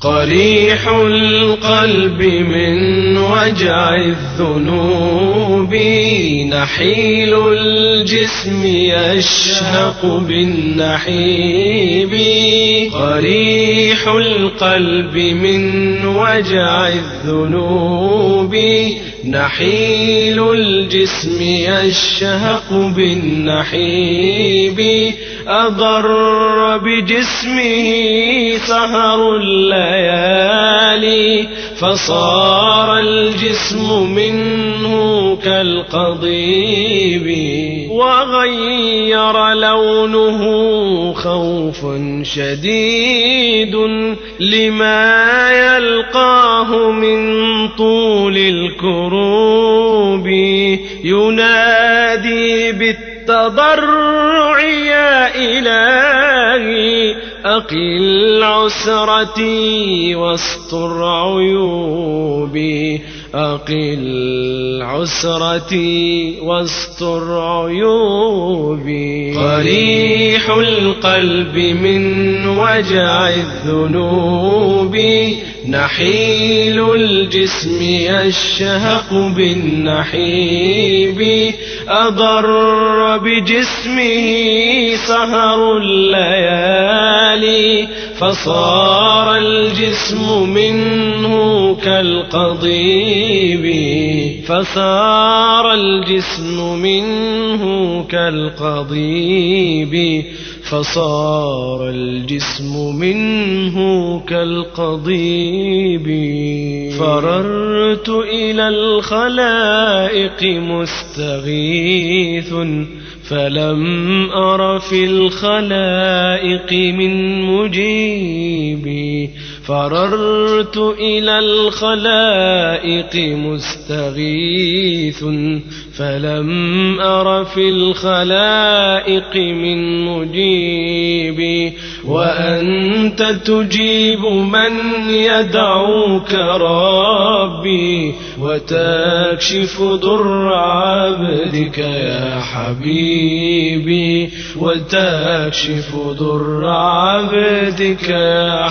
قريح القلب من وجع الذنوب، نحيل الجسم يشهق بالنحيب. قريح القلب من وجع الذنوب، نحيل الجسم يشهق بالنحيب. أضر بجسمه سهر الليالي، فصار الجسم منه كالقضيب. وغير لونه خوفا شديد لما يلقاه من طول الكروب. ينادي بالتضرع يا إلهي، أقل عسرتي واستر عيوبي. أقل عسرتي واستر عيوبي. قريح القلب من وجع الذنوب، نحيل الجسم يشهق بالنحيب. أضر بجسمه سهر الليالي، فصار الجسم منه كالقضيب. فصار الجسم منه كالقضيب. فصار الجسم منه كالقضيب. فررت إلى الخلائق مستغيث، فلم أر في الخلائق من مجيبي. فررت إلى الخلائق مستغيث، فلم أر في الخلائق من مجيبي. وأنت تجيب من يدعوك ربي، وتكشف ضر عبدك يا حبيبي. وتكشف ضر عبدك يا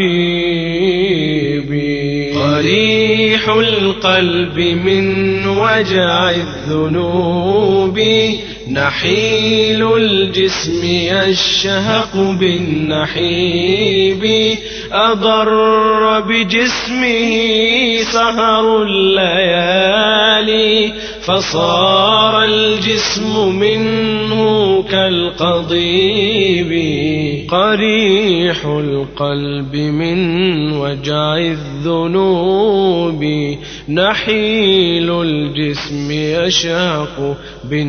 حبيبي. قريح القلب من وجع الذنوب، نحيل الجسم يشهق بالنحيب. أضر بجسمه سهر الليالي، فصار الجسم منه كالقضيب. قريح القلب من وجع الذنوب، نحيل الجسم يشهق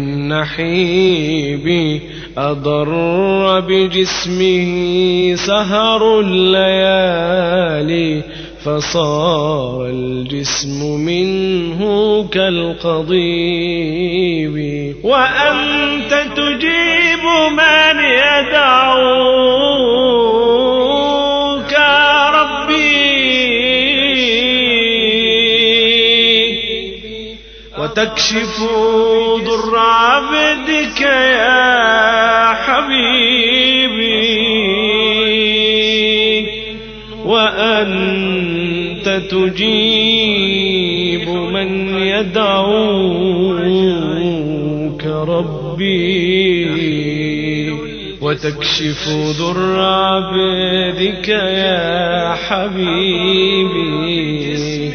بالنحيب. أضر بجسمه سهر الليالي، فصار الجسم منه كالقضيب. وأنت تجيب من يدعوك ربي، وتكشف ضر عبدك يا حبيبي. وأنت تجيب من يدعوك ربي، وتكشف ضر عبدك يا حبيبي.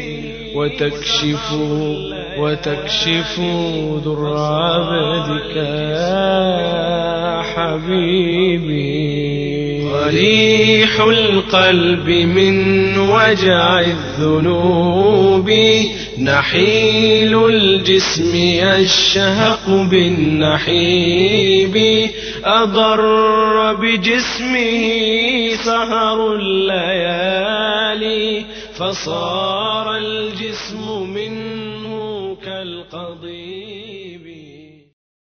وتكشف ضر عبدك يا حبيبي. قريح القلب من وجع الذنوب، نحيل الجسم يشهق بالنحيب. أضر بجسمه سهر الليالي، فصار الجسم